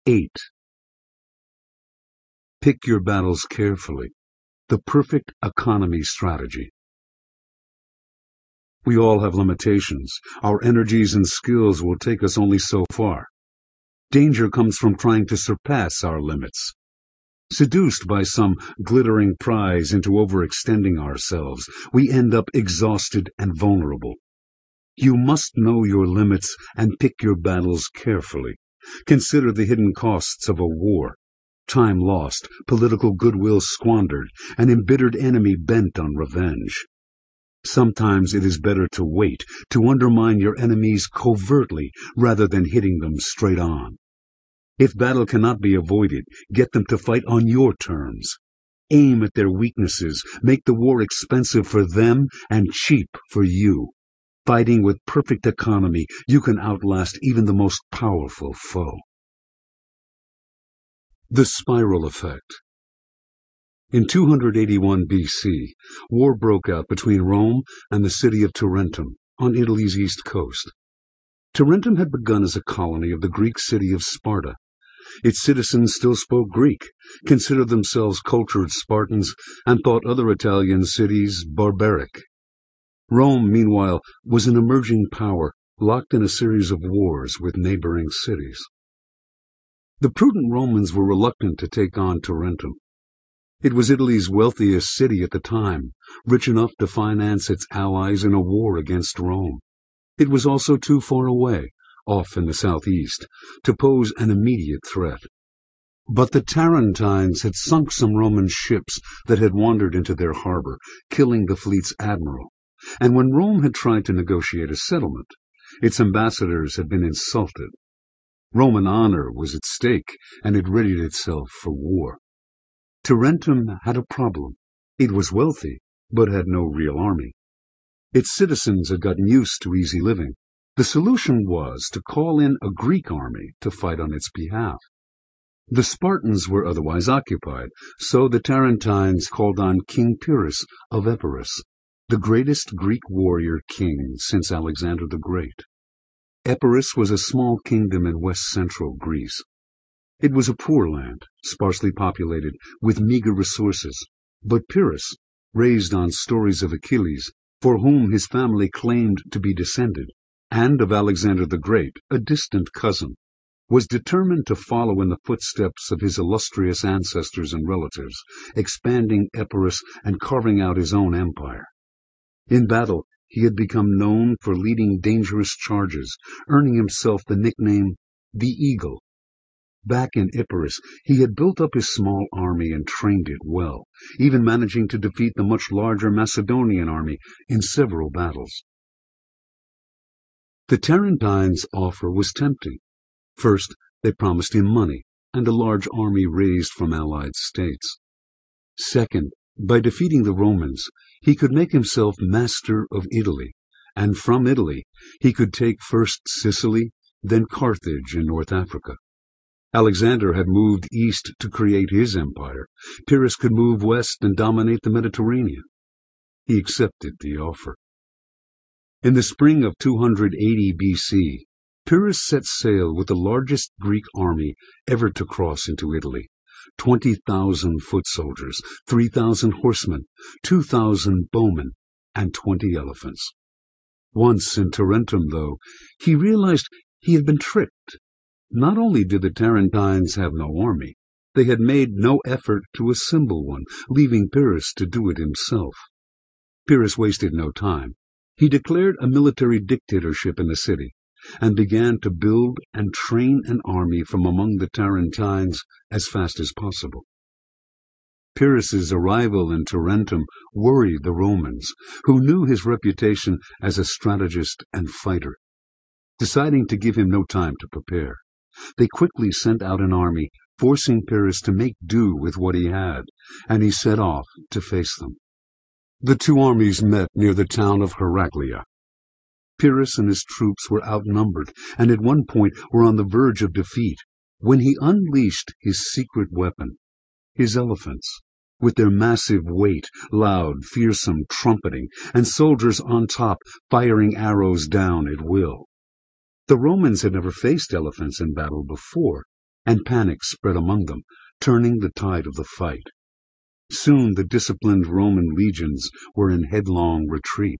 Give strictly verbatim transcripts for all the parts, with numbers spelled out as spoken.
eight. Pick your battles carefully. The perfect economy strategy. We all have limitations. Our energies and skills will take us only so far. Danger comes from trying to surpass our limits. Seduced by some glittering prize into overextending ourselves, we end up exhausted and vulnerable. You must know your limits and pick your battles carefully. Consider the hidden costs of a war. Time lost, political goodwill squandered, an embittered enemy bent on revenge. Sometimes it is better to wait, to undermine your enemies covertly rather than hitting them straight on. If battle cannot be avoided, get them to fight on your terms. Aim at their weaknesses, make the war expensive for them and cheap for you. Fighting with perfect economy, you can outlast even the most powerful foe. The Spiral Effect. In two hundred eighty-one B C, war broke out between Rome and the city of Tarentum, on Italy's east coast. Tarentum had begun as a colony of the Greek city of Sparta. Its citizens still spoke Greek, considered themselves cultured Spartans, and thought other Italian cities barbaric. Rome, meanwhile, was an emerging power, locked in a series of wars with neighboring cities. The prudent Romans were reluctant to take on Tarentum. It was Italy's wealthiest city at the time, rich enough to finance its allies in a war against Rome. It was also too far away, off in the southeast, to pose an immediate threat. But the Tarentines had sunk some Roman ships that had wandered into their harbor, killing the fleet's admiral. And when Rome had tried to negotiate a settlement, its ambassadors had been insulted. Roman honor was at stake, and it readied itself for war. Tarentum had a problem. It was wealthy, but had no real army. Its citizens had gotten used to easy living. The solution was to call in a Greek army to fight on its behalf. The Spartans were otherwise occupied, so the Tarentines called on King Pyrrhus of Epirus, the greatest Greek warrior king since Alexander the Great. Epirus was a small kingdom in west-central Greece. It was a poor land, sparsely populated, with meager resources. But Pyrrhus, raised on stories of Achilles, for whom his family claimed to be descended, and of Alexander the Great, a distant cousin, was determined to follow in the footsteps of his illustrious ancestors and relatives, expanding Epirus and carving out his own empire. In battle, he had become known for leading dangerous charges, earning himself the nickname the Eagle. Back in Epirus, he had built up his small army and trained it well, even managing to defeat the much larger Macedonian army in several battles. The Tarentines' offer was tempting. First, they promised him money and a large army raised from allied states. Second, by defeating the Romans, he could make himself master of Italy, and from Italy he could take first Sicily, then Carthage in North Africa. Alexander had moved east to create his empire. Pyrrhus could move west and dominate the Mediterranean. He accepted the offer. In the spring of two hundred eighty B C, Pyrrhus set sail with the largest Greek army ever to cross into Italy. Twenty thousand foot soldiers, three thousand horsemen, two thousand bowmen, and twenty elephants. Once in Tarentum, though, he realized he had been tricked. Not only did the Tarentines have no army, they had made no effort to assemble one, leaving Pyrrhus to do it himself. Pyrrhus wasted no time. He declared a military dictatorship in the city, and began to build and train an army from among the Tarentines as fast as possible. Pyrrhus's arrival in Tarentum worried the Romans, who knew his reputation as a strategist and fighter. Deciding to give him no time to prepare, they quickly sent out an army, forcing Pyrrhus to make do with what he had, and he set off to face them. The two armies met near the town of Heraclea. Pyrrhus and his troops were outnumbered, and at one point were on the verge of defeat, when he unleashed his secret weapon, his elephants, with their massive weight, loud, fearsome trumpeting, and soldiers on top firing arrows down at will. The Romans had never faced elephants in battle before, and panic spread among them, turning the tide of the fight. Soon the disciplined Roman legions were in headlong retreat.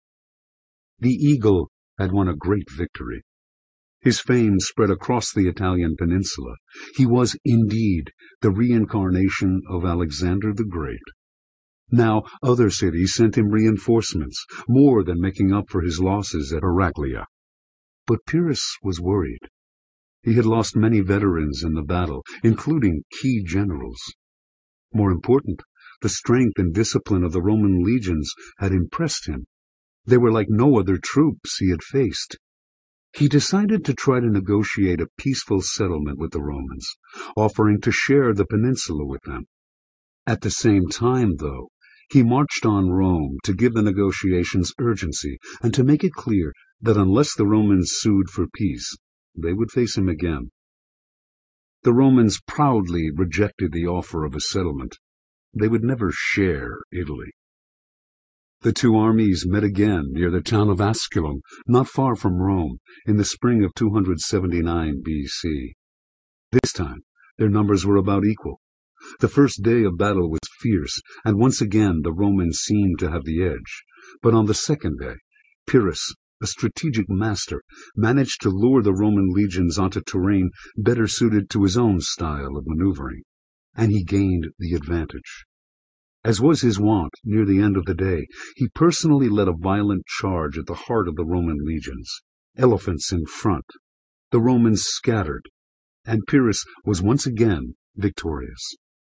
The eagle had won a great victory. His fame spread across the Italian peninsula. He was, indeed, the reincarnation of Alexander the Great. Now other cities sent him reinforcements, more than making up for his losses at Heraclea. But Pyrrhus was worried. He had lost many veterans in the battle, including key generals. More important, the strength and discipline of the Roman legions had impressed him. They were like no other troops he had faced. He decided to try to negotiate a peaceful settlement with the Romans, offering to share the peninsula with them. At the same time, though, he marched on Rome to give the negotiations urgency and to make it clear that unless the Romans sued for peace, they would face him again. The Romans proudly rejected the offer of a settlement. They would never share Italy. The two armies met again near the town of Asculum, not far from Rome, in the spring of two hundred seventy-nine B C. This time, their numbers were about equal. The first day of battle was fierce, and once again the Romans seemed to have the edge. But on the second day, Pyrrhus, a strategic master, managed to lure the Roman legions onto terrain better suited to his own style of maneuvering, and he gained the advantage. As was his wont, near the end of the day, he personally led a violent charge at the heart of the Roman legions, elephants in front. The Romans scattered, and Pyrrhus was once again victorious.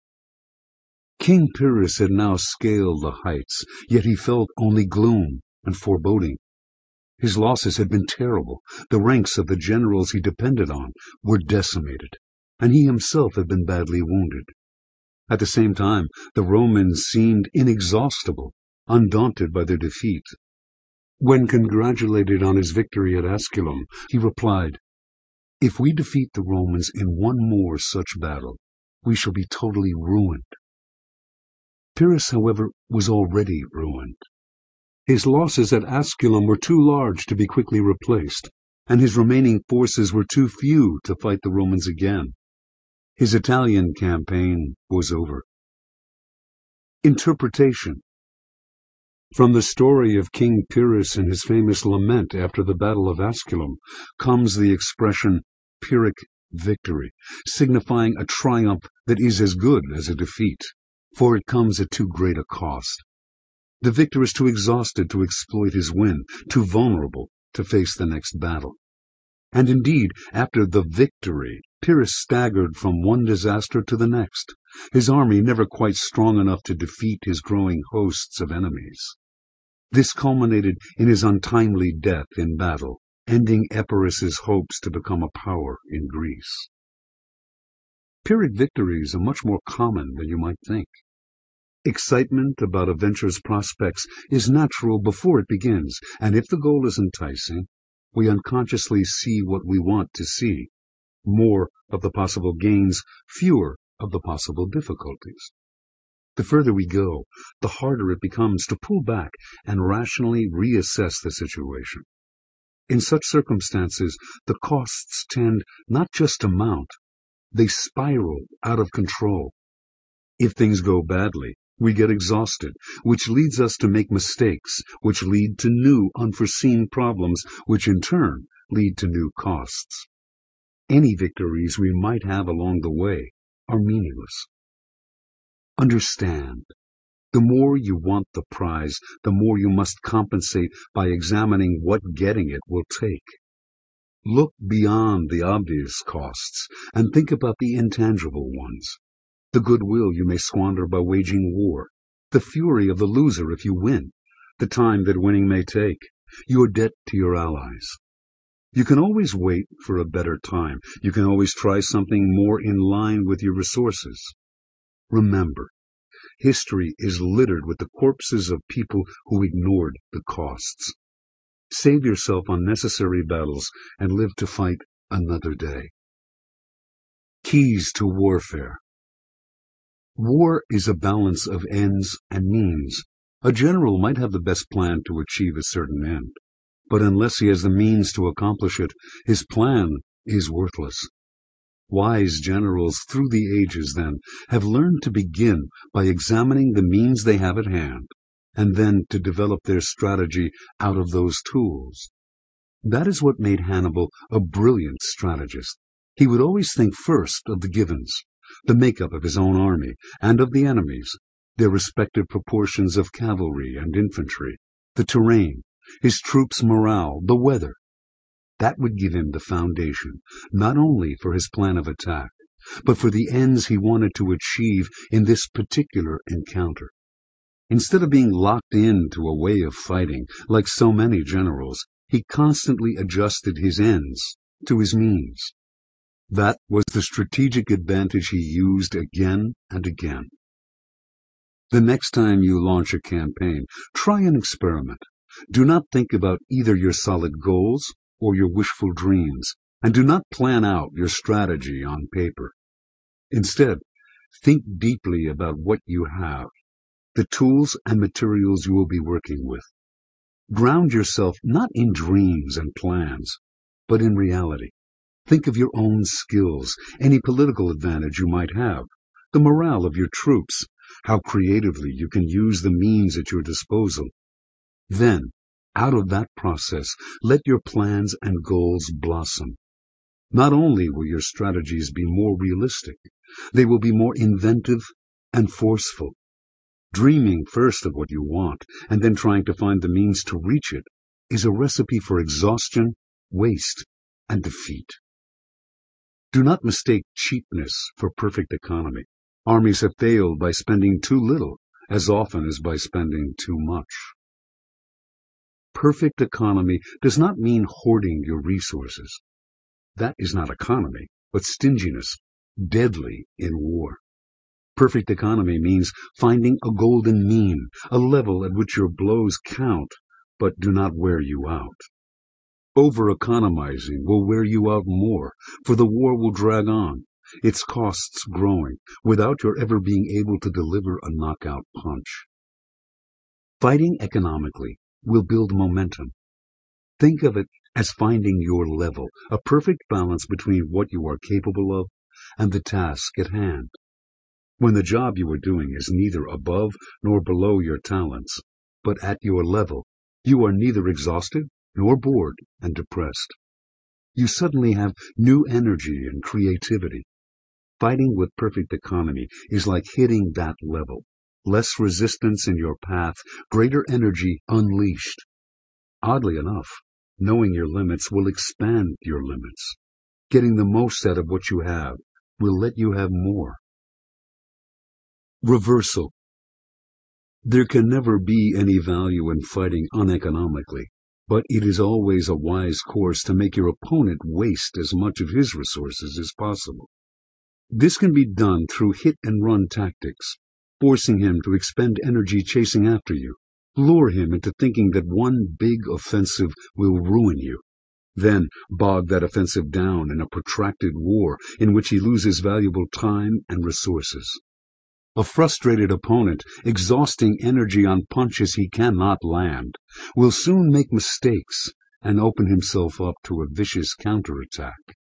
King Pyrrhus had now scaled the heights, yet he felt only gloom and foreboding. His losses had been terrible. The ranks of the generals he depended on were decimated, and he himself had been badly wounded. At the same time, the Romans seemed inexhaustible, undaunted by their defeat. When congratulated on his victory at Asculum, he replied, "If we defeat the Romans in one more such battle, we shall be totally ruined." Pyrrhus, however, was already ruined. His losses at Asculum were too large to be quickly replaced, and his remaining forces were too few to fight the Romans again. His Italian campaign was over. Interpretation. From the story of King Pyrrhus and his famous lament after the Battle of Asculum comes the expression Pyrrhic victory, signifying a triumph that is as good as a defeat, for it comes at too great a cost. The victor is too exhausted to exploit his win, too vulnerable to face the next battle. And indeed, after the victory, Pyrrhus staggered from one disaster to the next, his army never quite strong enough to defeat his growing hosts of enemies. This culminated in his untimely death in battle, ending Epirus's hopes to become a power in Greece. Pyrrhic victories are much more common than you might think. Excitement about a venture's prospects is natural before it begins, and if the goal is enticing, we unconsciously see what we want to see, more of the possible gains, fewer of the possible difficulties. The further we go, the harder it becomes to pull back and rationally reassess the situation. In such circumstances, the costs tend not just to mount, they spiral out of control. If things go badly, we get exhausted, which leads us to make mistakes, which lead to new unforeseen problems, which in turn lead to new costs. Any victories we might have along the way are meaningless. Understand, the more you want the prize, the more you must compensate by examining what getting it will take. Look beyond the obvious costs and think about the intangible ones. The goodwill you may squander by waging war, the fury of the loser if you win, the time that winning may take, your debt to your allies. You can always wait for a better time. You can always try something more in line with your resources. Remember, history is littered with the corpses of people who ignored the costs. Save yourself unnecessary battles and live to fight another day. Keys to warfare. War is a balance of ends and means. A general might have the best plan to achieve a certain end, but unless he has the means to accomplish it, his plan is worthless. Wise generals through the ages, then, have learned to begin by examining the means they have at hand, and then to develop their strategy out of those tools. That is what made Hannibal a brilliant strategist. He would always think first of the givens, the makeup of his own army, and of the enemy's, their respective proportions of cavalry and infantry, the terrain, his troops' morale, the weather. That would give him the foundation, not only for his plan of attack, but for the ends he wanted to achieve in this particular encounter. Instead of being locked into a way of fighting, like so many generals, he constantly adjusted his ends to his means. That was the strategic advantage he used again and again. The next time you launch a campaign, try an experiment. Do not think about either your solid goals or your wishful dreams, and do not plan out your strategy on paper. Instead, think deeply about what you have, the tools and materials you will be working with. Ground yourself not in dreams and plans, but in reality. Think of your own skills, any political advantage you might have, the morale of your troops, how creatively you can use the means at your disposal. Then, out of that process, let your plans and goals blossom. Not only will your strategies be more realistic, they will be more inventive and forceful. Dreaming first of what you want, and then trying to find the means to reach it, is a recipe for exhaustion, waste, and defeat. Do not mistake cheapness for perfect economy. Armies have failed by spending too little, as often as by spending too much. Perfect economy does not mean hoarding your resources. That is not economy, but stinginess, deadly in war. Perfect economy means finding a golden mean, a level at which your blows count, but do not wear you out. Over-economizing will wear you out more, for the war will drag on, its costs growing, without your ever being able to deliver a knockout punch. Fighting economically will build momentum. Think of it as finding your level, a perfect balance between what you are capable of and the task at hand. When the job you are doing is neither above nor below your talents, but at your level, you are neither exhausted nor bored and depressed. You suddenly have new energy and creativity. Fighting with perfect economy is like hitting that level. Less resistance in your path, greater energy unleashed. Oddly enough, knowing your limits will expand your limits. Getting the most out of what you have will let you have more. Reversal. There can never be any value in fighting uneconomically, but it is always a wise course to make your opponent waste as much of his resources as possible. This can be done through hit-and-run tactics, forcing him to expend energy chasing after you. Lure him into thinking that one big offensive will ruin you. Then bog that offensive down in a protracted war in which he loses valuable time and resources. A frustrated opponent, exhausting energy on punches he cannot land, will soon make mistakes and open himself up to a vicious counterattack.